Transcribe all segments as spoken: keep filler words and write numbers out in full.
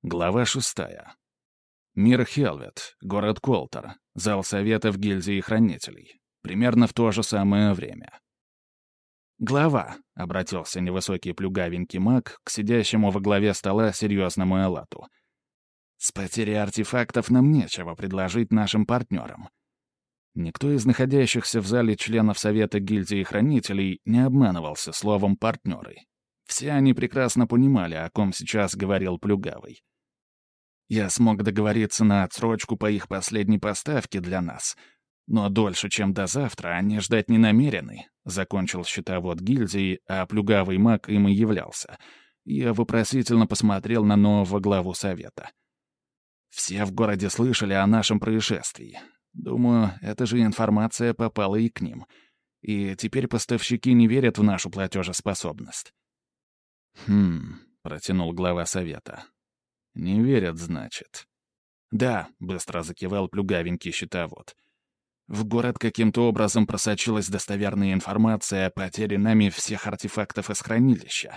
Глава шестая. Мир Хелвет, город Колтер, зал совета в гильдии хранителей. Примерно в то же самое время. «Глава», — обратился невысокий плюгавенький маг к сидящему во главе стола серьезному Элату. «С потерей артефактов нам нечего предложить нашим партнерам». Никто из находящихся в зале членов совета гильдии хранителей не обманывался словом «партнеры». Все они прекрасно понимали, о ком сейчас говорил плюгавый. Я смог договориться на отсрочку по их последней поставке для нас. Но дольше, чем до завтра, они ждать не намерены. Закончил счетовод гильдии, а плюгавый маг им и являлся. Я вопросительно посмотрел на нового главу совета. Все в городе слышали о нашем происшествии. Думаю, эта же информация попала и к ним. И теперь поставщики не верят в нашу платежеспособность. «Хм», — протянул глава совета. «Не верят, значит». «Да», — быстро закивал плюгавенький счетовод. «В город каким-то образом просочилась достоверная информация о потере нами всех артефактов из хранилища».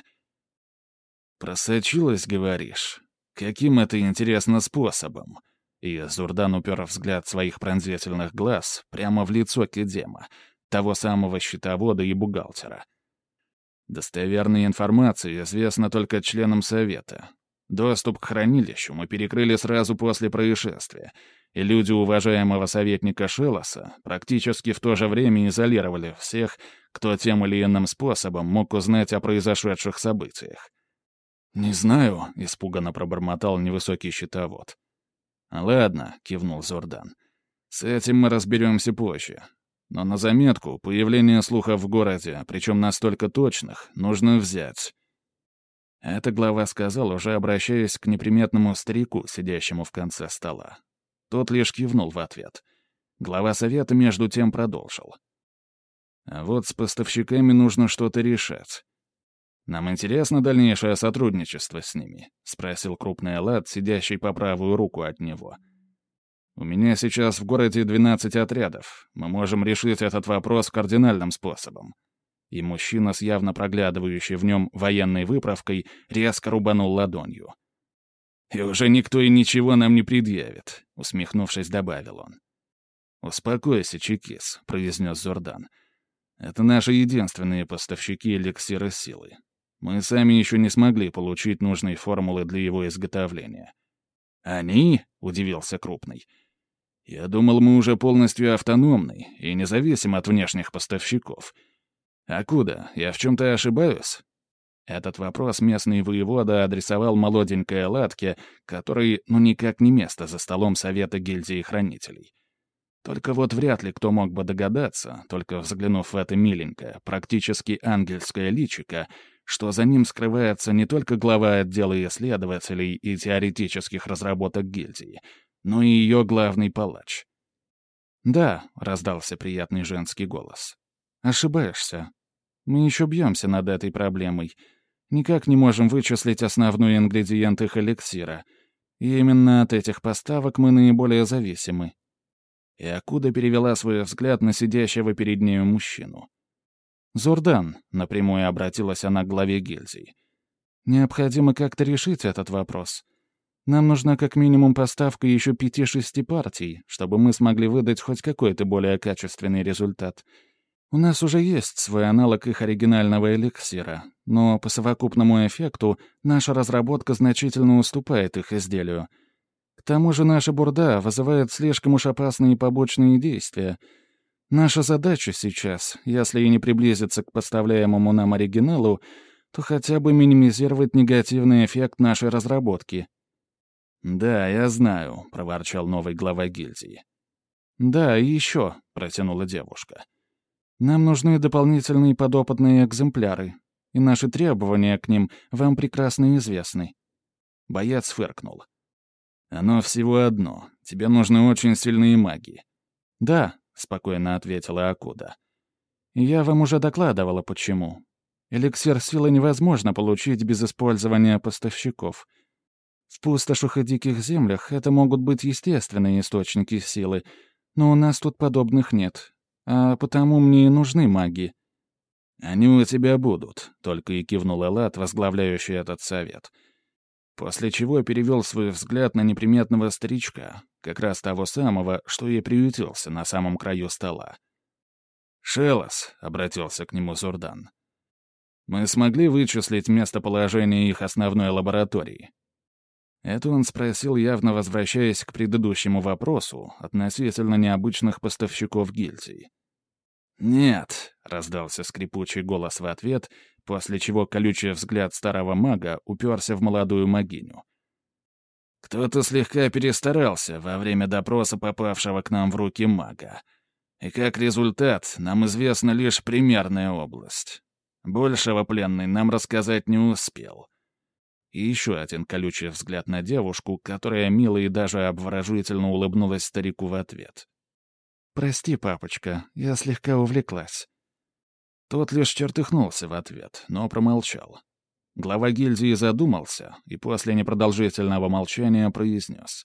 «Просочилась, говоришь? Каким это, интересно, способом?» И Зурдан упер взгляд своих пронзительных глаз прямо в лицо Кедема, того самого счетовода и бухгалтера. «Достоверная информация известна только членам совета. Доступ к хранилищу мы перекрыли сразу после происшествия, и люди уважаемого советника Шелоса практически в то же время изолировали всех, кто тем или иным способом мог узнать о произошедших событиях». «Не знаю», — испуганно пробормотал невысокий счетовод. «Ладно», — кивнул Зурдан. «С этим мы разберемся позже. Но на заметку, появление слухов в городе, причем настолько точных, нужно взять». Это глава сказал, уже обращаясь к неприметному старику, сидящему в конце стола. Тот лишь кивнул в ответ. Глава совета между тем продолжил. «А вот с поставщиками нужно что-то решать. Нам интересно дальнейшее сотрудничество с ними?» — спросил крупный Элат, сидящий по правую руку от него. «У меня сейчас в городе двенадцать отрядов. Мы можем решить этот вопрос кардинальным способом». И мужчина с явно проглядывающей в нем военной выправкой резко рубанул ладонью. «И уже никто и ничего нам не предъявит», — усмехнувшись, добавил он. «Успокойся, Чекис», — произнес Зурдан. «Это наши единственные поставщики эликсира силы. Мы сами еще не смогли получить нужные формулы для его изготовления». «Они?» — удивился Крупный. «Я думал, мы уже полностью автономны и независим от внешних поставщиков. А куда? Я в чем-то ошибаюсь?» Этот вопрос местный воевода адресовал молоденькой Элатке, которой ну никак не место за столом совета гильдии хранителей. Только вот вряд ли кто мог бы догадаться, только взглянув в это миленькое, практически ангельское личико, что за ним скрывается не только глава отдела исследователей и теоретических разработок гильдии, но и ее главный палач. «Да», — раздался приятный женский голос. «Ошибаешься. Мы еще бьемся над этой проблемой. Никак не можем вычислить основной ингредиент их эликсира. И именно от этих поставок мы наиболее зависимы». И Акуда перевела свой взгляд на сидящего перед нею мужчину. «Зурдан», — напрямую обратилась она к главе гильдии, — «необходимо как-то решить этот вопрос. Нам нужна как минимум поставка еще пяти-шести партий, чтобы мы смогли выдать хоть какой-то более качественный результат. У нас уже есть свой аналог их оригинального эликсира, но по совокупному эффекту наша разработка значительно уступает их изделию. К тому же наша бурда вызывает слишком уж опасные побочные действия. Наша задача сейчас, если и не приблизиться к поставляемому нам оригиналу, то хотя бы минимизировать негативный эффект нашей разработки». «Да, я знаю», — проворчал новый глава гильдии. «Да, и еще», — протянула девушка. «Нам нужны дополнительные подопытные экземпляры, и наши требования к ним вам прекрасно известны». Боец фыркнул. «Оно всего одно. Тебе нужны очень сильные маги». «Да», — спокойно ответила Акуда. «И я вам уже докладывала, почему. Эликсир силы невозможно получить без использования поставщиков. В пустошах и диких землях это могут быть естественные источники силы, но у нас тут подобных нет, а потому мне и нужны маги». «Они у тебя будут», — только и кивнул Элат, возглавляющий этот совет. после чего перевел свой взгляд на неприметного старичка, как раз того самого, что и приютился на самом краю стола. «Шелос», — обратился к нему Зурдан, — «мы смогли вычислить местоположение их основной лаборатории?» Это он спросил, явно возвращаясь к предыдущему вопросу относительно необычных поставщиков гильдий. «Нет», — раздался скрипучий голос в ответ, после чего колючий взгляд старого мага уперся в молодую магиню. «Кто-то слегка перестарался во время допроса попавшего к нам в руки мага. И как результат, нам известна лишь примерная область. Большего пленный нам рассказать не успел». И еще один колючий взгляд на девушку, которая мило и даже обворожительно улыбнулась старику в ответ. «Прости, папочка, я слегка увлеклась». Тот лишь чертыхнулся в ответ, но промолчал. Глава гильдии задумался и после непродолжительного молчания произнес.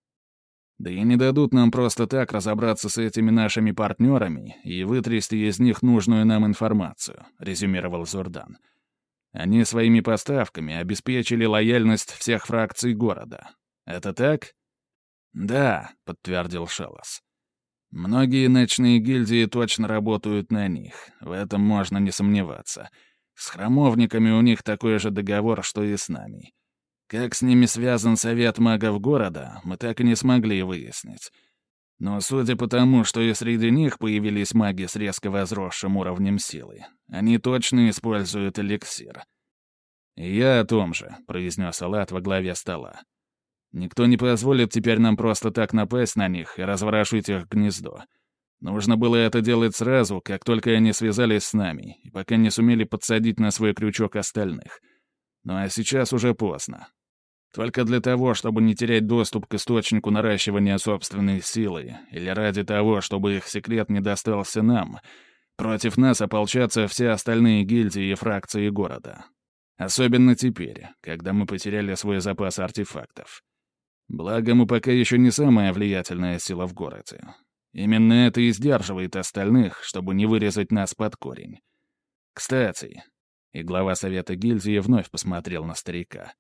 «Да и не дадут нам просто так разобраться с этими нашими партнерами и вытрясти из них нужную нам информацию», — резюмировал Зурдан. «Они своими поставками обеспечили лояльность всех фракций города. Это так?» «Да», — подтвердил Шелос. «Многие ночные гильдии точно работают на них, в этом можно не сомневаться. С храмовниками у них такой же договор, что и с нами. Как с ними связан совет магов города, мы так и не смогли выяснить. Но судя по тому, что и среди них появились маги с резко возросшим уровнем силы, они точно используют эликсир». «И я о том же», — произнес Алат во главе стола. «Никто не позволит теперь нам просто так напасть на них и разворошить их гнездо. Нужно было это делать сразу, как только они связались с нами, и пока не сумели подсадить на свой крючок остальных. Ну а сейчас уже поздно. Только для того, чтобы не терять доступ к источнику наращивания собственной силы, или ради того, чтобы их секрет не достался нам, против нас ополчатся все остальные гильдии и фракции города. Особенно теперь, когда мы потеряли свой запас артефактов. Благо, мы пока еще не самая влиятельная сила в городе. Именно это и сдерживает остальных, чтобы не вырезать нас под корень. Кстати, и глава совета гильдии вновь посмотрел на старика.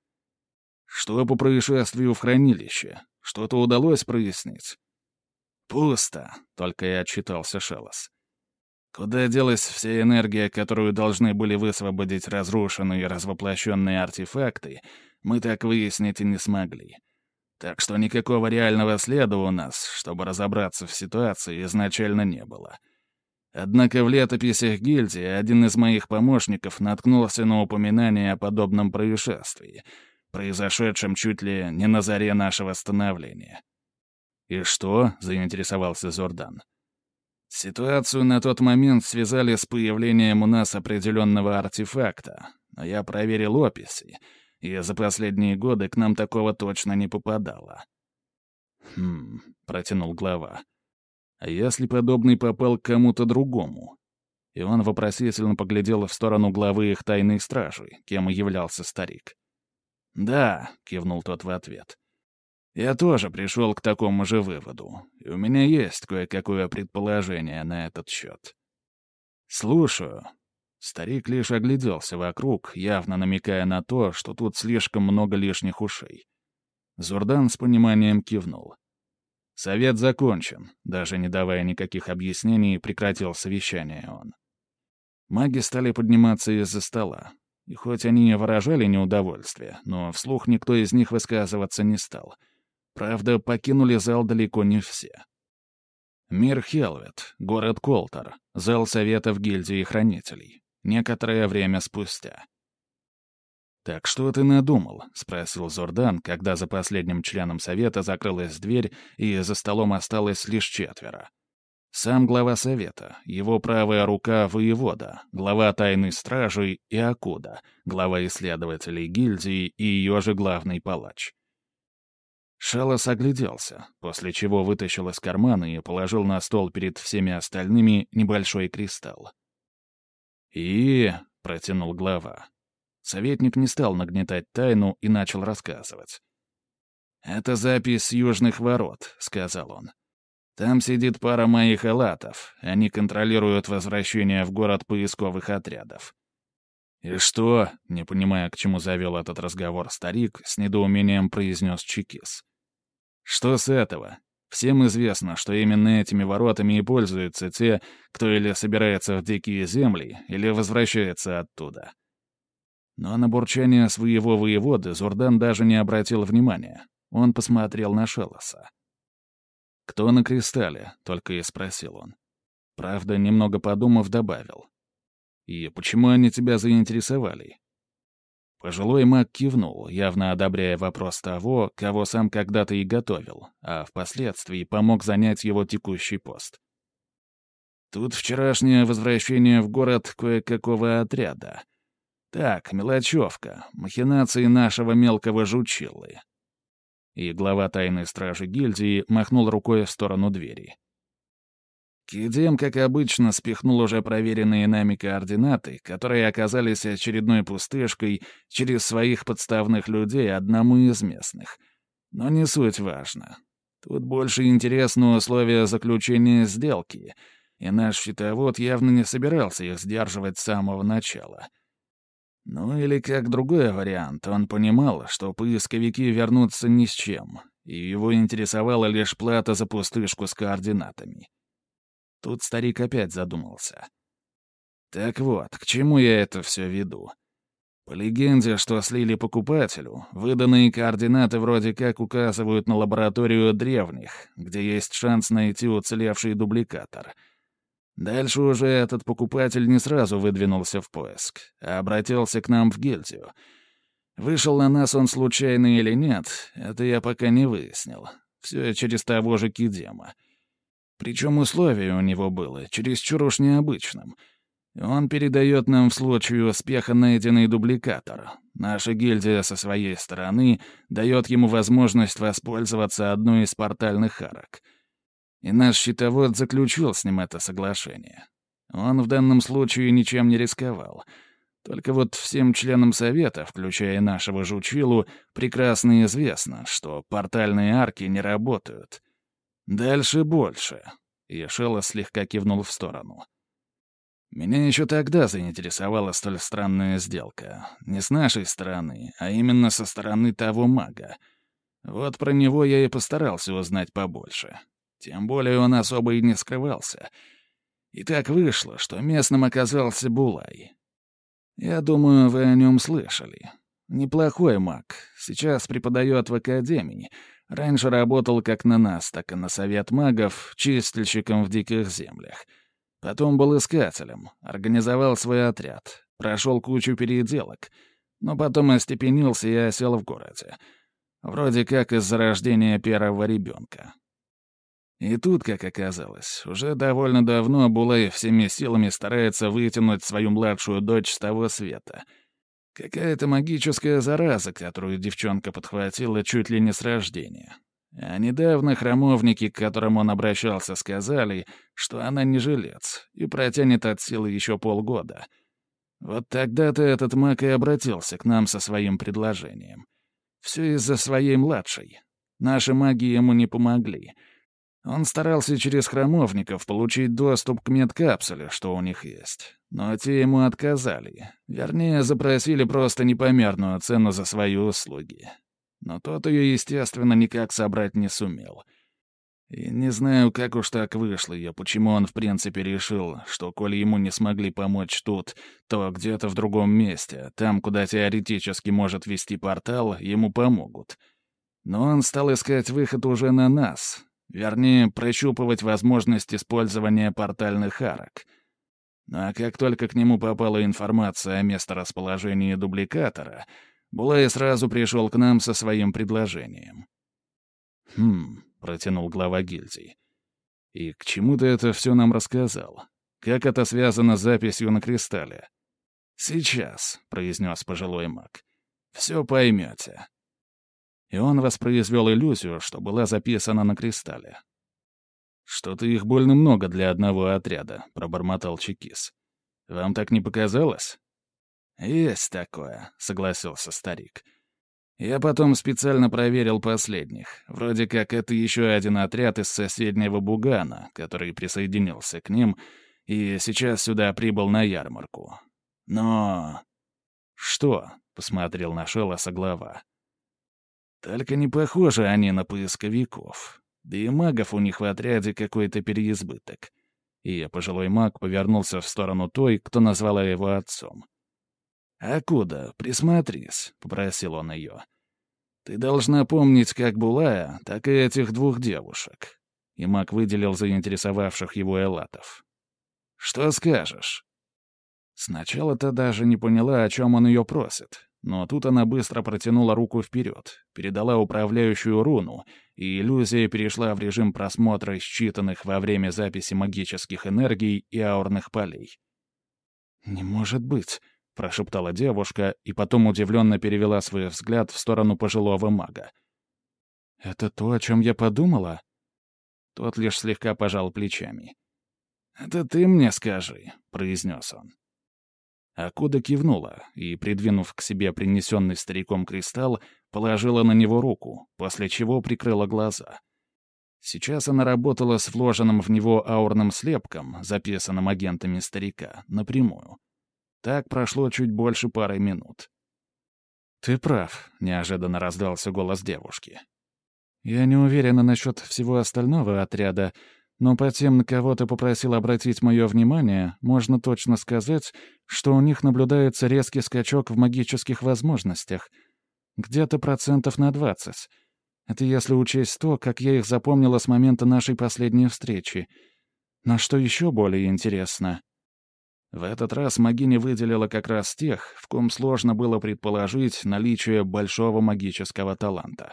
Что по происшествию в хранилище? Что-то удалось прояснить? Пусто, только и отчитался Шелос. Куда делась вся энергия, которую должны были высвободить разрушенные и развоплощенные артефакты, мы так выяснить и не смогли. Так что никакого реального следа у нас, чтобы разобраться в ситуации, изначально не было. Однако в летописях гильдии один из моих помощников наткнулся на упоминание о подобном происшествии, произошедшем чуть ли не на заре нашего становления. «И что?» — заинтересовался Зурдан. «Ситуацию на тот момент связали с появлением у нас определенного артефакта, но я проверил описи, и за последние годы к нам такого точно не попадало». «Хм», — протянул глава. «А если подобный попал к кому-то другому?» И он вопросительно поглядел в сторону главы их тайной стражи, кем и являлся старик. «Да», — кивнул тот в ответ. «Я тоже пришел к такому же выводу, и у меня есть кое-какое предположение на этот счет». «Слушаю». Старик лишь огляделся вокруг, явно намекая на то, что тут слишком много лишних ушей. Зурдан с пониманием кивнул. «Совет закончен», даже не давая никаких объяснений, прекратил совещание он. Маги стали подниматься из-за стола. И хоть они и выражали неудовольствие, но вслух никто из них высказываться не стал. Правда, покинули зал далеко не все. Мир Хелвет, город Колтер, зал Совета в гильдии Хранителей. Некоторое время спустя. «Так что ты надумал?» — спросил Зурдан, когда за последним членом Совета закрылась дверь, и за столом осталось лишь четверо. Сам глава совета, его правая рука воевода, глава тайной стражи и Акуда, глава исследователей гильдии и ее же главный палач. Шелос огляделся, после чего вытащил из кармана и положил на стол перед всеми остальными небольшой кристалл. «И...» — протянул глава. Советник не стал нагнетать тайну и начал рассказывать. «Это запись с южных ворот», — сказал он. «Там сидит пара моих элатов. Они контролируют возвращение в город поисковых отрядов». «И что?» — не понимая, к чему завел этот разговор старик, с недоумением произнес Чекис. «Что с этого? Всем известно, что именно этими воротами и пользуются те, кто или собирается в дикие земли, или возвращается оттуда». Но на бурчание своего воеводы Зурдан даже не обратил внимания. Он посмотрел на Шелоса. «Кто на кристалле?» — только и спросил он. Правда, немного подумав, добавил. «И почему они тебя заинтересовали?» Пожилой маг кивнул, явно одобряя вопрос того, кого сам когда-то и готовил, а впоследствии помог занять его текущий пост. «Тут вчерашнее возвращение в город кое-какого отряда. Так, мелочевка, махинации нашего мелкого жучилы». И глава тайной стражи гильдии махнул рукой в сторону двери. Кидем, как обычно, спихнул уже проверенные нами координаты, которые оказались очередной пустышкой через своих подставных людей одному из местных. Но не суть важно. Тут больше интересно условия заключения сделки, и наш щитовод явно не собирался их сдерживать с самого начала. Ну или как другой вариант, он понимал, что поисковики вернутся ни с чем, и его интересовала лишь плата за пустышку с координатами. Тут старик опять задумался. Так вот, к чему я это все веду? По легенде, что слили покупателю, выданные координаты вроде как указывают на лабораторию древних, где есть шанс найти уцелевший дубликатор. Дальше уже этот покупатель не сразу выдвинулся в поиск, а обратился к нам в гильдию. Вышел на нас он случайно или нет, это я пока не выяснил. Все через того же Кидема. Причем условие у него было чересчур уж необычным. Он передает нам в случае успеха найденный дубликатор. Наша гильдия со своей стороны дает ему возможность воспользоваться одной из портальных арок. И наш щитовод заключил с ним это соглашение. Он в данном случае ничем не рисковал. Только вот всем членам совета, включая нашего жучилу, прекрасно известно, что портальные арки не работают. «Дальше больше», — и Шелос слегка кивнул в сторону. «Меня еще тогда заинтересовала столь странная сделка. Не с нашей стороны, а именно со стороны того мага. Вот про него я и постарался узнать побольше. Тем более он особо и не скрывался. И так вышло, что местным оказался Булай. Я думаю, вы о нем слышали. Неплохой маг, сейчас преподает в академии». Раньше работал как на нас, так и на совет магов, чистильщиком в диких землях. Потом был искателем, организовал свой отряд, прошел кучу переделок, но потом остепенился и осел в городе. Вроде как из-за рождения первого ребенка. И тут, как оказалось, уже довольно давно Булай всеми силами старается вытянуть свою младшую дочь с того света — какая-то магическая зараза, которую девчонка подхватила чуть ли не с рождения. А недавно храмовники, к которым он обращался, сказали, что она не жилец и протянет от силы еще полгода. Вот тогда-то этот маг и обратился к нам со своим предложением. Все из-за своей младшей. Наши маги ему не помогли. Он старался через храмовников получить доступ к медкапсуле, что у них есть. Но те ему отказали. Вернее, запросили просто непомерную цену за свои услуги. Но тот ее, естественно, никак собрать не сумел. И не знаю, как уж так вышло ее, почему он в принципе решил, что, коли ему не смогли помочь тут, то где-то в другом месте, там, куда теоретически может вести портал, ему помогут. Но он стал искать выход уже на нас. Вернее, прощупывать возможность использования портальных арок. А как только к нему попала информация о месторасположении дубликатора, Булай сразу пришел к нам со своим предложением. «Хм», — протянул глава гильдии. «И к чему ты это все нам рассказал? Как это связано с записью на кристалле?» «Сейчас», — произнес пожилой маг. «Все поймете». И он воспроизвел иллюзию, что была записана на кристалле. «Что-то их больно много для одного отряда», — пробормотал Чекис. «Вам так не показалось?» «Есть такое», — согласился старик. «Я потом специально проверил последних. Вроде как это еще один отряд из соседнего Бугана, который присоединился к ним и сейчас сюда прибыл на ярмарку. Но...» «Что?» — посмотрел на Шелоса глава. «Только не похожи они на поисковиков. Да и магов у них в отряде какой-то переизбыток». И пожилой маг повернулся в сторону той, кто назвала его отцом. «Акуда, присмотрись», — попросил он ее. «Ты должна помнить как Булая, так и этих двух девушек». И маг выделил заинтересовавших его элатов. «Что скажешь?» Сначала-то даже не поняла, о чем он ее просит, но тут она быстро протянула руку вперед, передала управляющую руну, и иллюзия перешла в режим просмотра считанных во время записи магических энергий и аурных полей. «Не может быть», — прошептала девушка, и потом удивленно перевела свой взгляд в сторону пожилого мага. «Это то, о чем я подумала?» Тот лишь слегка пожал плечами. «Это ты мне скажи», — произнес он. Акуда кивнула и, придвинув к себе принесенный стариком кристалл, положила на него руку, после чего прикрыла глаза. Сейчас она работала с вложенным в него аурным слепком, записанным агентами старика, напрямую. Так прошло чуть больше пары минут. «Ты прав», — неожиданно раздался голос девушки. «Я не уверена насчет всего остального отряда, но по тем, на кого ты попросил обратить мое внимание, можно точно сказать, что у них наблюдается резкий скачок в магических возможностях. Где-то процентов на двадцать. Это если учесть то, как я их запомнила с момента нашей последней встречи. Но что еще более интересно...» В этот раз магиня выделила как раз тех, в ком сложно было предположить наличие большого магического таланта.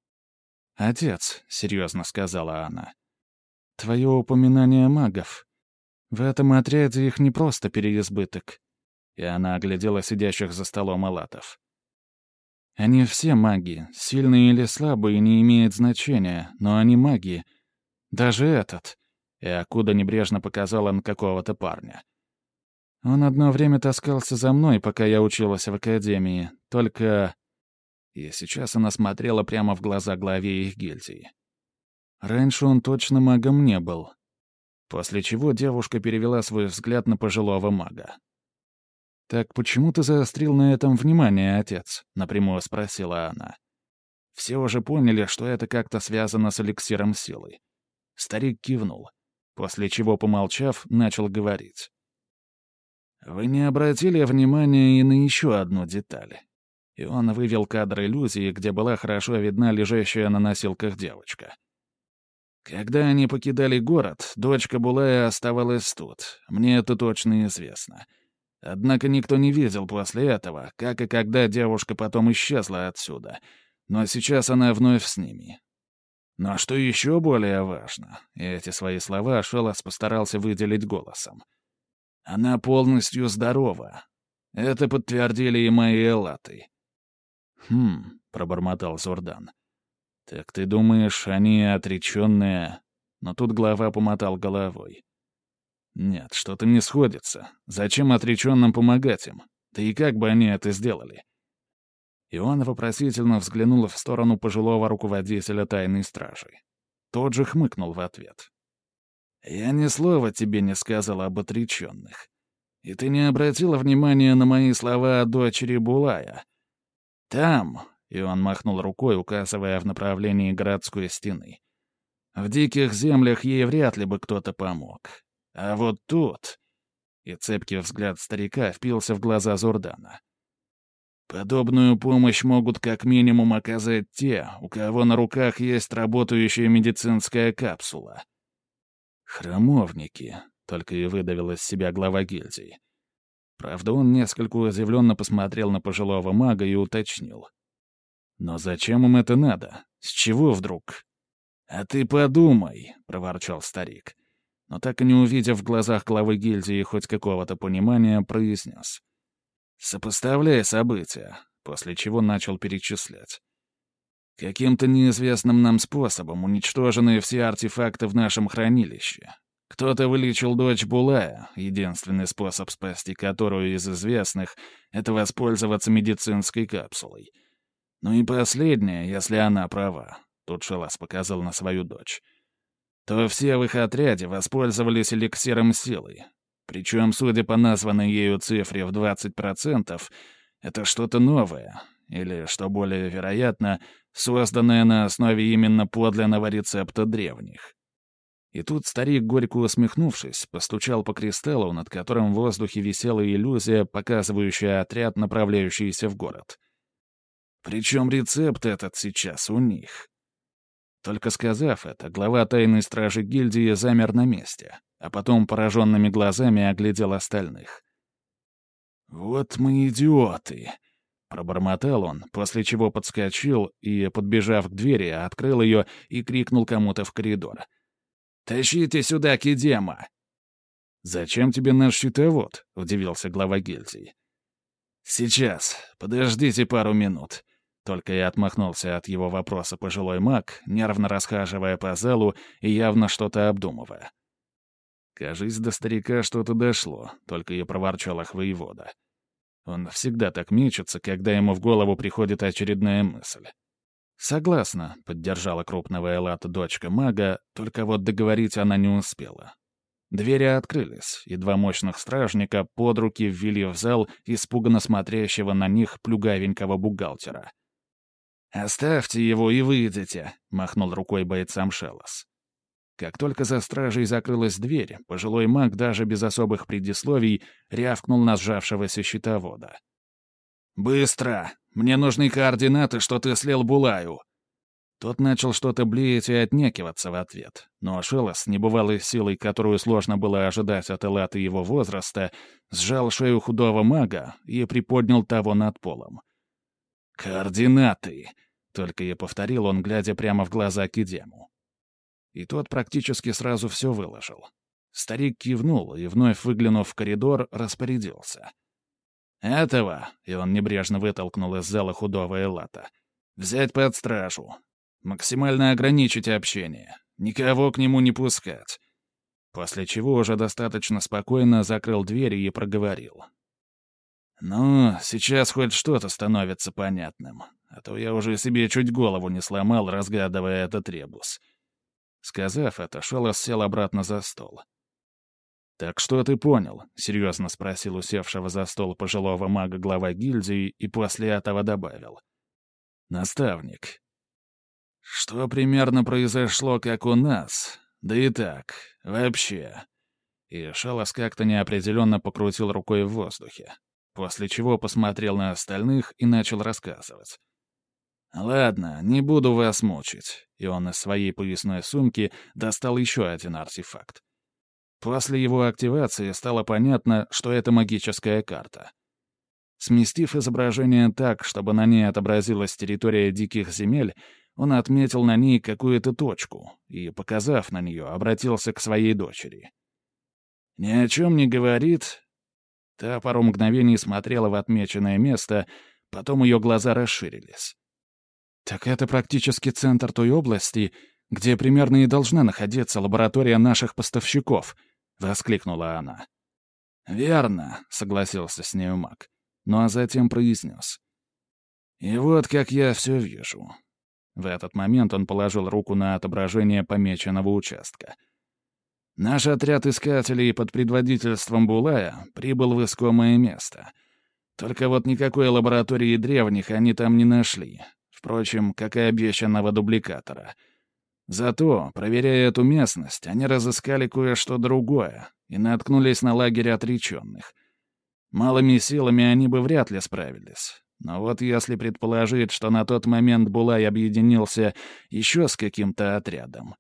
«Отец», — серьезно сказала она, — «твое упоминание магов. В этом отряде их не просто переизбыток». И она оглядела сидящих за столом элатов. «Они все маги, сильные или слабые не имеет значения, но они маги. Даже этот». И Акуда небрежно показала на какого-то парня. «Он одно время таскался за мной, пока я училась в академии, только...» И сейчас она смотрела прямо в глаза главе их гильдии. «Раньше он точно магом не был». После чего девушка перевела свой взгляд на пожилого мага. «Так почему ты заострил на этом внимание, отец?» — напрямую спросила она. Все уже поняли, что это как-то связано с эликсиром силы. Старик кивнул, после чего, помолчав, начал говорить. «Вы не обратили внимания и на еще одну деталь?» И он вывел кадр иллюзии, где была хорошо видна лежащая на носилках девочка. «Когда они покидали город, дочка Булая оставалась тут. Мне это точно известно. Однако никто не видел после этого, как и когда девушка потом исчезла отсюда. Но сейчас она вновь с ними. Но что еще более важно, и эти свои слова Шелос постарался выделить голосом. Она полностью здорова. Это подтвердили и мои элаты». «Хм», — пробормотал Зурдан. «Так ты думаешь, они отреченные?» Но тут глава помотал головой. «Нет, что-то не сходится. Зачем отреченным помогать им? Да и как бы они это сделали?» И он вопросительно взглянул в сторону пожилого руководителя тайной стражи. Тот же хмыкнул в ответ. «Я ни слова тебе не сказал об отреченных. И ты не обратила внимания на мои слова о дочери Булая. Там...» И он махнул рукой, указывая в направлении городской стены. «В диких землях ей вряд ли бы кто-то помог. А вот тут...» И цепкий взгляд старика впился в глаза Зурдана. «Подобную помощь могут как минимум оказать те, у кого на руках есть работающая медицинская капсула». «Храмовники», — только и выдавил из себя глава гильдии. Правда, он несколько удивленно посмотрел на пожилого мага и уточнил. «Но зачем им это надо? С чего вдруг?» «А ты подумай», — проворчал старик. Но так и не увидев в глазах главы гильдии хоть какого-то понимания, произнес. «Сопоставляй события», после чего начал перечислять. «Каким-то неизвестным нам способом уничтожены все артефакты в нашем хранилище. Кто-то вылечил дочь Булая, единственный способ спасти которую из известных — это воспользоваться медицинской капсулой. Ну и последнее, если она права», — тут Шелос показал на свою дочь, «то все в их отряде воспользовались эликсиром силы. Причем, судя по названной ею цифре в двадцать процентов, Это что-то новое, или, что более вероятно, созданное на основе именно подлинного рецепта древних. И тут старик, горько усмехнувшись, постучал по кристаллу, над которым в воздухе висела иллюзия, показывающая отряд, направляющийся в город. Причем рецепт этот сейчас у них. Только сказав это, глава тайной стражи гильдии замер на месте, а потом пораженными глазами оглядел остальных. «Вот мы идиоты!» — пробормотал он, после чего подскочил и, подбежав к двери, открыл ее и крикнул кому-то в коридор. «Тащите сюда Кидема!» «Зачем тебе наш щитовод?» — удивился глава гильдии. «Сейчас. Подождите пару минут». Только и отмахнулся от его вопроса пожилой маг, нервно расхаживая по залу и явно что-то обдумывая. Кажись, до старика что-то дошло, только и проворчал их воевода. Он всегда так мечется, когда ему в голову приходит очередная мысль. «Согласна», — поддержала крупного Элата дочка мага, только вот договорить она не успела. Двери открылись, и два мощных стражника под руки ввели в зал испуганно смотрящего на них плюгавенького бухгалтера. «Оставьте его и выйдите», — махнул рукой бойцам Шелос. Как только за стражей закрылась дверь, пожилой маг даже без особых предисловий рявкнул на сжавшегося щитовода. «Быстро! Мне нужны координаты, что ты слил Булаю!» Тот начал что-то блеять и отнекиваться в ответ, но Шелос, с небывалой силой, которую сложно было ожидать от Элата его возраста, сжал шею худого мага и приподнял того над полом. «Координаты!» — только и повторил он, глядя прямо в глаза Кидему. И тот практически сразу все выложил. Старик кивнул и, вновь выглянув в коридор, распорядился. «Этого», — и он небрежно вытолкнул из зала худого Элата, — «взять под стражу. Максимально ограничить общение. Никого к нему не пускать». После чего уже достаточно спокойно закрыл двери и проговорил. «Ну, сейчас хоть что-то становится понятным, а то я уже себе чуть голову не сломал, разгадывая этот ребус». Сказав это, Шелос сел обратно за стол. «Так что ты понял?» — серьезно спросил усевшего за стол пожилого мага глава гильдии и после этого добавил. «Наставник. Что примерно произошло, как у нас? Да и так, вообще». И Шелос как-то неопределенно покрутил рукой в воздухе, после чего посмотрел на остальных и начал рассказывать. «Ладно, не буду вас мучить», и он из своей поясной сумки достал еще один артефакт. После его активации стало понятно, что это магическая карта. Сместив изображение так, чтобы на ней отобразилась территория диких земель, он отметил на ней какую-то точку и, показав на нее, обратился к своей дочери. «Ни о чем не говорит?» Та пару мгновений смотрела в отмеченное место, потом ее глаза расширились. «Так это практически центр той области, где примерно и должна находиться лаборатория наших поставщиков», — воскликнула она. «Верно», — согласился с нею маг, ну а затем произнес. «И вот как я все вижу». В этот момент он положил руку на отображение помеченного участка. «Наш отряд искателей под предводительством Булая прибыл в искомое место. Только вот никакой лаборатории древних они там не нашли. Впрочем, как и обещанного дубликатора. Зато, проверяя эту местность, они разыскали кое-что другое и наткнулись на лагерь отреченных. Малыми силами они бы вряд ли справились. Но вот если предположить, что на тот момент Булай объединился еще с каким-то отрядом.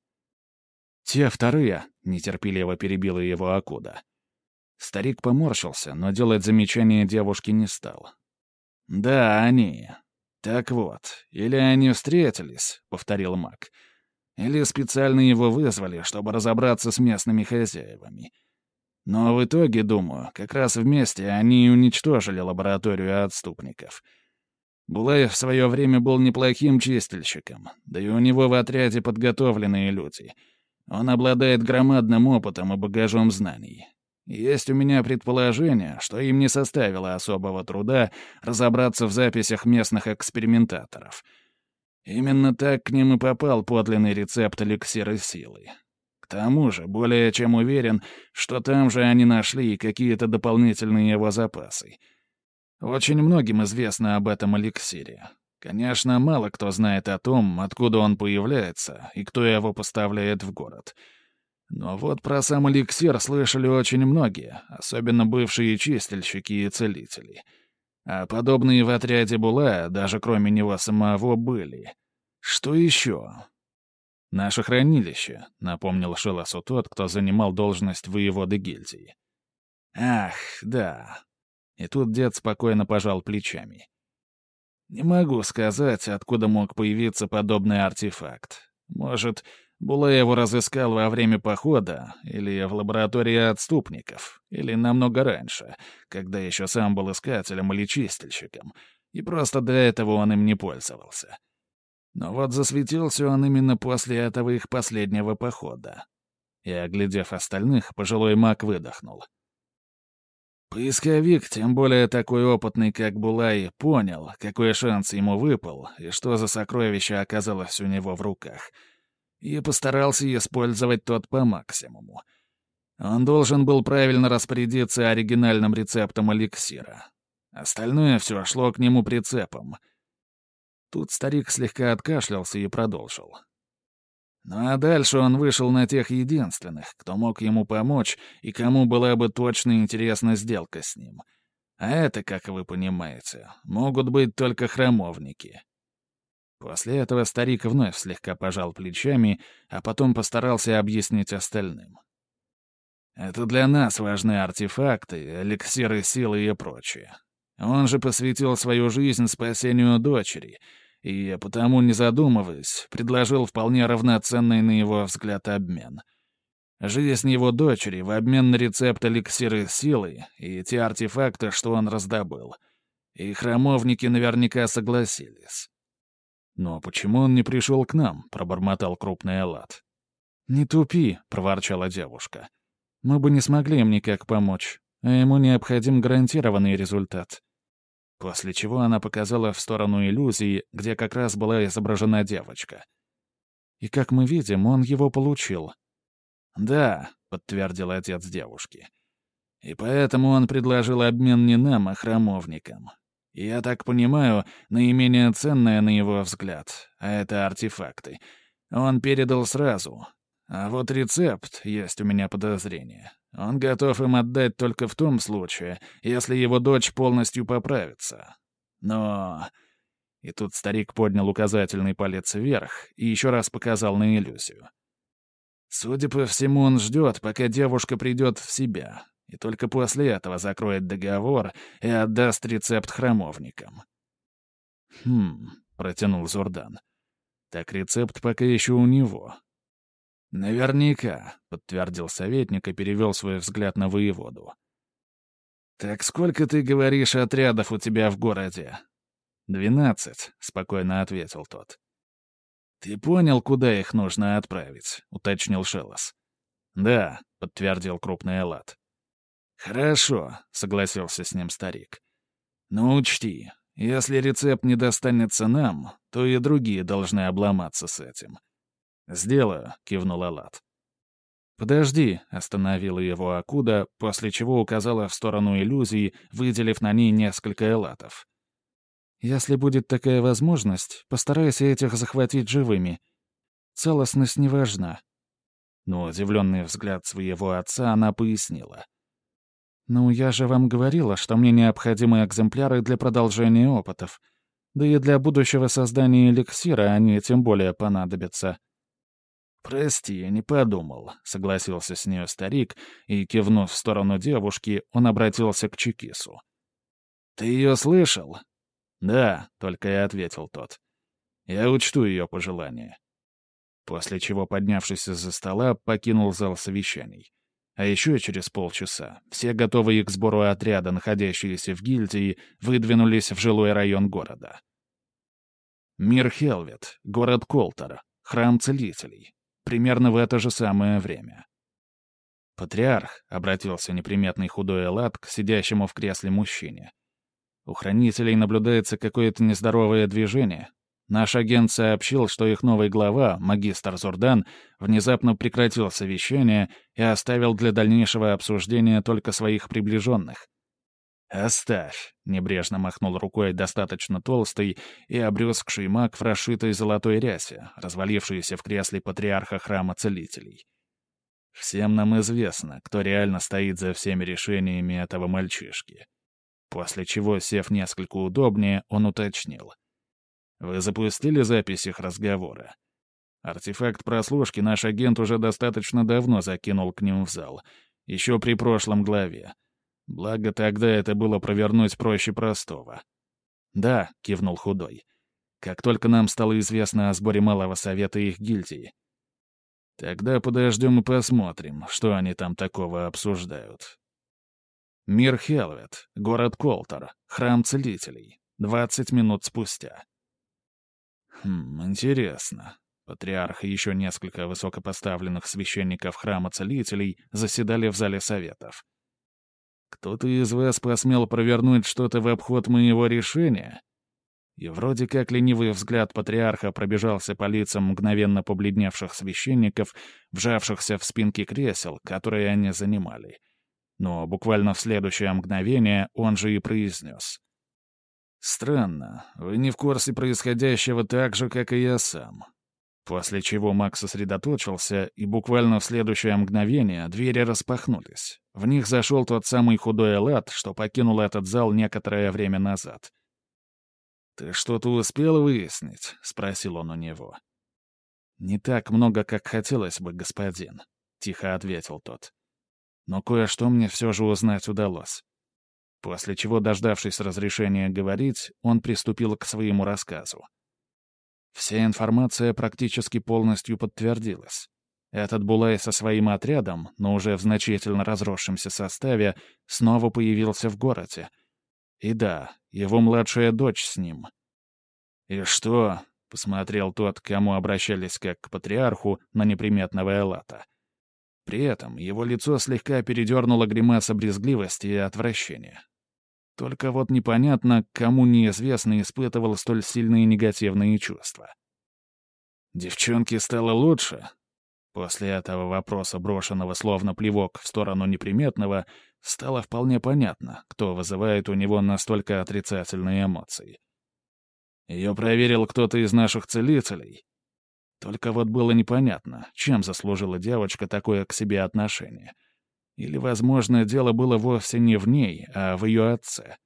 «Те вторые», — нетерпеливо перебила его Акуда. Старик поморщился, но делать замечание девушке не стал. «Да, они. Так вот, или они встретились», — повторил маг, «или специально его вызвали, чтобы разобраться с местными хозяевами. Но в итоге, думаю, как раз вместе они и уничтожили лабораторию отступников. Булаев в свое время был неплохим чистильщиком, да и у него в отряде подготовленные люди. Он обладает громадным опытом и багажом знаний. Есть у меня предположение, что им не составило особого труда разобраться в записях местных экспериментаторов. Именно так к ним и попал подлинный рецепт эликсира силы. К тому же, более чем уверен, что там же они нашли и какие-то дополнительные его запасы. Очень многим известно об этом эликсире. Конечно, мало кто знает о том, откуда он появляется и кто его поставляет в город. Но вот про сам эликсир слышали очень многие, особенно бывшие чистильщики и целители. А подобные в отряде Булая, даже кроме него самого, были. Что еще? «Наше хранилище», — напомнил Шелосу тот, кто занимал должность воеводы гильдии. «Ах, да». И тут дед спокойно пожал плечами. «Не могу сказать, откуда мог появиться подобный артефакт. Может, Булай его разыскал во время похода, или в лаборатории отступников, или намного раньше, когда еще сам был искателем или чистильщиком, и просто до этого он им не пользовался. Но вот засветился он именно после этого их последнего похода». И, оглядев остальных, пожилой маг выдохнул. Поисковик, тем более такой опытный, как Булай, понял, какой шанс ему выпал и что за сокровище оказалось у него в руках, и постарался использовать тот по максимуму. Он должен был правильно распорядиться оригинальным рецептом эликсира. Остальное все шло к нему прицепом. Тут старик слегка откашлялся и продолжил. Ну а дальше он вышел на тех единственных, кто мог ему помочь и кому была бы точно интересна сделка с ним. А это, как вы понимаете, могут быть только храмовники. После этого старик вновь слегка пожал плечами, а потом постарался объяснить остальным. Это для нас важны артефакты, эликсиры силы и прочее. Он же посвятил свою жизнь спасению дочери — и потому, не задумываясь, предложил вполне равноценный на его взгляд обмен. Жизнь его дочери в обмен на рецепт эликсиры силы и те артефакты, что он раздобыл. И храмовники наверняка согласились. «Но почему он не пришел к нам?» — пробормотал крупный Элат. «Не тупи», — проворчала девушка. «Мы бы не смогли им никак помочь, а ему необходим гарантированный результат». После чего она показала в сторону иллюзии, где как раз была изображена девочка. И, как мы видим, он его получил. «Да», — подтвердил отец девушки. «И поэтому он предложил обмен не нам, а храмовникам. И я так понимаю, наименее ценное на его взгляд, а это артефакты, он передал сразу. А вот рецепт, есть у меня подозрение. Он готов им отдать только в том случае, если его дочь полностью поправится. Но...» И тут старик поднял указательный палец вверх и еще раз показал на иллюзию. «Судя по всему, он ждет, пока девушка придет в себя, и только после этого закроет договор и отдаст рецепт храмовникам». «Хм...» — протянул Зурдан. «Так рецепт пока еще у него». «Наверняка», — подтвердил советник и перевел свой взгляд на воеводу. «Так сколько, ты говоришь, отрядов у тебя в городе?» «Двенадцать», — спокойно ответил тот. «Ты понял, куда их нужно отправить?» — уточнил Шелос. «Да», — подтвердил крупный Элат. «Хорошо», — согласился с ним старик. «Но учти, если рецепт не достанется нам, то и другие должны обломаться с этим». «Сделаю», — кивнул Элат. «Подожди», — остановила его Акуда, после чего указала в сторону иллюзии, выделив на ней несколько элатов. «Если будет такая возможность, постарайся этих захватить живыми. Целостность не важна». Но удивленный взгляд своего отца она пояснила. «Ну, я же вам говорила, что мне необходимы экземпляры для продолжения опытов. Да и для будущего создания эликсира они тем более понадобятся». «Прости, я не подумал», — согласился с нею старик, и, кивнув в сторону девушки, он обратился к Чикису. «Ты ее слышал?» «Да», — только и ответил тот. «Я учту ее пожелания». После чего, поднявшись из-за стола, покинул зал совещаний. А еще через полчаса все готовые к сбору отряда, находящиеся в гильдии, выдвинулись в жилой район города. Мир Хелвет, город Колтер, храм целителей. Примерно в это же самое время. «Патриарх», — обратился неприметный худой Элат к сидящему в кресле мужчине. «У хранителей наблюдается какое-то нездоровое движение. Наш агент сообщил, что их новый глава, магистр Зурдан, внезапно прекратил совещание и оставил для дальнейшего обсуждения только своих приближенных». «Оставь», — небрежно махнул рукой достаточно толстый и обрюзгший маг в расшитой золотой рясе, развалившийся в кресле патриарха храма целителей. «Всем нам известно, кто реально стоит за всеми решениями этого мальчишки». После чего, сев несколько удобнее, он уточнил. «Вы запустили запись их разговора?» Артефакт прослушки наш агент уже достаточно давно закинул к ним в зал, еще при прошлом главе. Благо, тогда это было провернуть проще простого. «Да», — кивнул Худой. «Как только нам стало известно о сборе Малого Совета и их гильдии». «Тогда подождем и посмотрим, что они там такого обсуждают». Мир Хелвет, город Колтер, храм целителей. Двадцать минут спустя. Хм, интересно. Патриарх и еще несколько высокопоставленных священников храма целителей заседали в зале советов. Кто-то из вас посмел провернуть что-то в обход моего решения? И вроде как ленивый взгляд патриарха пробежался по лицам мгновенно побледневших священников, вжавшихся в спинки кресел, которые они занимали. Но буквально в следующее мгновение он же и произнес. «Странно, вы не в курсе происходящего так же, как и я сам». После чего маг сосредоточился, и буквально в следующее мгновение двери распахнулись. В них зашел тот самый худой Элат, что покинул этот зал некоторое время назад. «Ты что-то успел выяснить?» — спросил он у него. «Не так много, как хотелось бы, господин», — тихо ответил тот. «Но кое-что мне все же узнать удалось». После чего, дождавшись разрешения говорить, он приступил к своему рассказу. Вся информация практически полностью подтвердилась. Этот Булай со своим отрядом, но уже в значительно разросшемся составе, снова появился в городе. И да, его младшая дочь с ним. «И что?» — посмотрел тот, к кому обращались как к патриарху, на неприметного Элата. При этом его лицо слегка передернуло гримаса брезгливости и отвращения. Только вот непонятно, кому неизвестно испытывал столь сильные негативные чувства. «Девчонке стало лучше?» После этого вопроса, брошенного словно плевок в сторону неприметного, стало вполне понятно, кто вызывает у него настолько отрицательные эмоции. Ее проверил кто-то из наших целителей. Только вот было непонятно, чем заслужила девочка такое к себе отношение. Или, возможно, дело было вовсе не в ней, а в ее отце.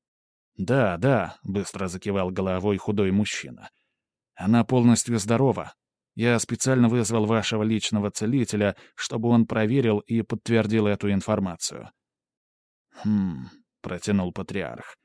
«Да, да», — быстро закивал головой худой мужчина. «Она полностью здорова. Я специально вызвал вашего личного целителя, чтобы он проверил и подтвердил эту информацию». «Хм», — протянул патриарх.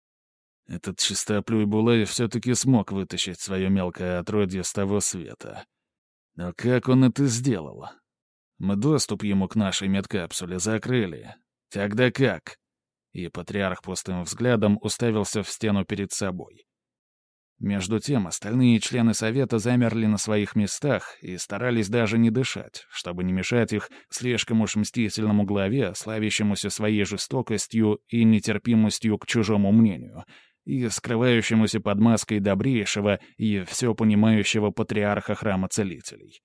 «Этот чистоплюй Булай все-таки смог вытащить свое мелкое отродье с того света. Но как он это сделал? Мы доступ ему к нашей медкапсуле закрыли. Тогда как?» И патриарх пустым взглядом уставился в стену перед собой. Между тем остальные члены совета замерли на своих местах и старались даже не дышать, чтобы не мешать их слишком уж мстительному главе, славящемуся своей жестокостью и нетерпимостью к чужому мнению, и скрывающемуся под маской добрейшего и все понимающего патриарха храма целителей.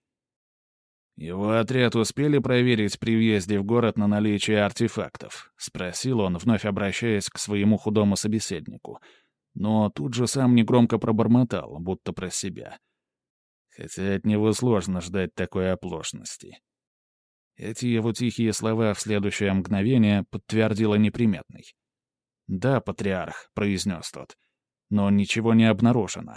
«Его отряд успели проверить при въезде в город на наличие артефактов?» — спросил он, вновь обращаясь к своему худому собеседнику. Но тут же сам негромко пробормотал, будто про себя. Хотя от него сложно ждать такой оплошности. Эти его тихие слова в следующее мгновение подтвердила неприметный. «Да, патриарх», — произнес тот, — «но ничего не обнаружено».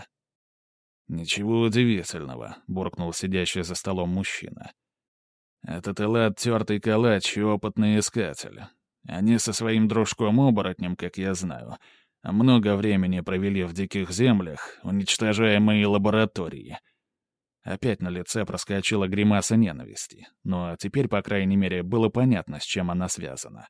«Ничего удивительного», — буркнул сидящий за столом мужчина. «Этот Элат — тертый калач и опытный искатель. Они со своим дружком-оборотнем, как я знаю, много времени провели в диких землях, уничтожая мои лаборатории». Опять на лице проскочила гримаса ненависти, но теперь, по крайней мере, было понятно, с чем она связана.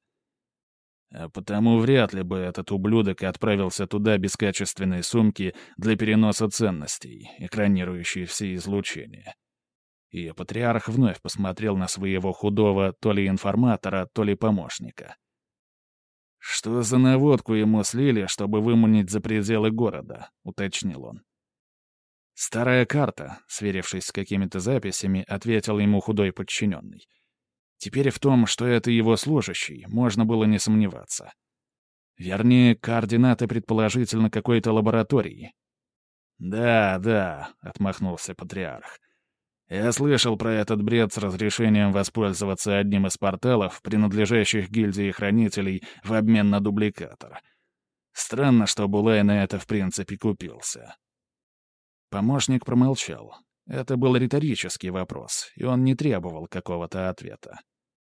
А потому вряд ли бы этот ублюдок отправился туда без качественной сумки для переноса ценностей, экранирующей все излучения. И патриарх вновь посмотрел на своего худого то ли информатора, то ли помощника. «Что за наводку ему слили, чтобы выманить за пределы города?» — уточнил он. «Старая карта», — сверившись с какими-то записями, ответил ему худой подчиненный. Теперь в том, что это его служащий, можно было не сомневаться. Вернее, координаты предположительно какой-то лаборатории. «Да, да», — отмахнулся патриарх. «Я слышал про этот бред с разрешением воспользоваться одним из порталов, принадлежащих гильдии хранителей, в обмен на дубликатор. Странно, что Булай на это в принципе купился». Помощник промолчал. Это был риторический вопрос, и он не требовал какого-то ответа.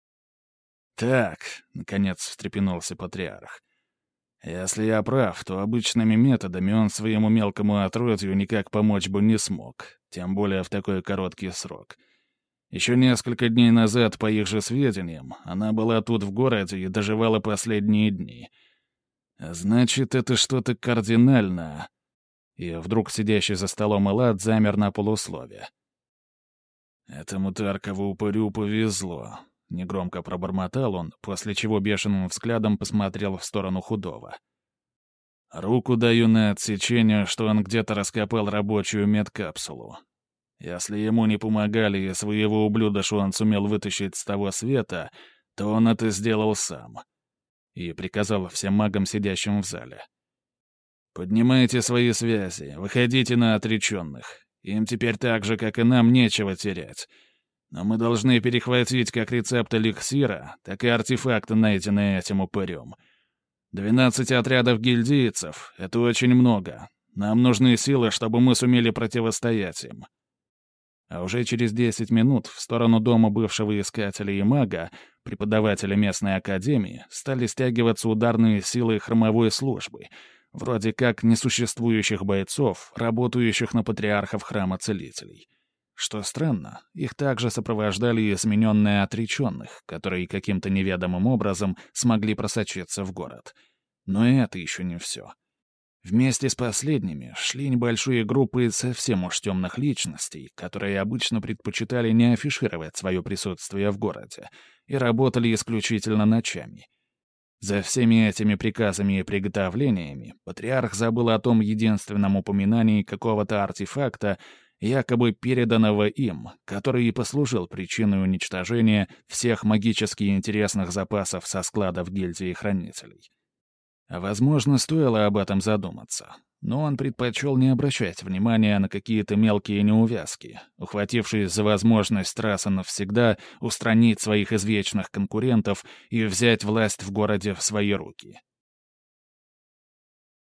«Так», — наконец встрепенулся патриарх, — «если я прав, то обычными методами он своему мелкому отродью никак помочь бы не смог, тем более в такой короткий срок. Еще несколько дней назад, по их же сведениям, она была тут в городе и доживала последние дни. Значит, это что-то кардинальное». И вдруг сидящий за столом Элад замер на полуслове. «Этому Таркову упырю повезло», — негромко пробормотал он, после чего бешеным взглядом посмотрел в сторону Худого. «Руку даю на отсечение, что он где-то раскопал рабочую медкапсулу. Если ему не помогали и своего ублюдоша он сумел вытащить с того света, то он это сделал сам». И приказал всем магам, сидящим в зале. «Поднимайте свои связи, выходите на отреченных. Им теперь так же, как и нам, нечего терять. Но мы должны перехватить как рецепт эликсира, так и артефакты, найденные этим упырем. Двенадцать отрядов гильдейцев — это очень много. Нам нужны силы, чтобы мы сумели противостоять им». А уже через десять минут в сторону дома бывшего искателя и мага, преподавателя местной академии, стали стягиваться ударные силы хромовой службы — вроде как несуществующих бойцов, работающих на патриархов храма целителей. Что странно, их также сопровождали измененные отреченных, которые каким-то неведомым образом смогли просочиться в город. Но и это еще не все. Вместе с последними шли небольшие группы совсем уж темных личностей, которые обычно предпочитали не афишировать свое присутствие в городе и работали исключительно ночами. За всеми этими приказами и приготовлениями патриарх забыл о том единственном упоминании какого-то артефакта, якобы переданного им, который и послужил причиной уничтожения всех магически интересных запасов со складов гильдии хранителей. Возможно, стоило об этом задуматься, но он предпочел не обращать внимания на какие-то мелкие неувязки, ухватившись за возможность раз и навсегда устранить своих извечных конкурентов и взять власть в городе в свои руки.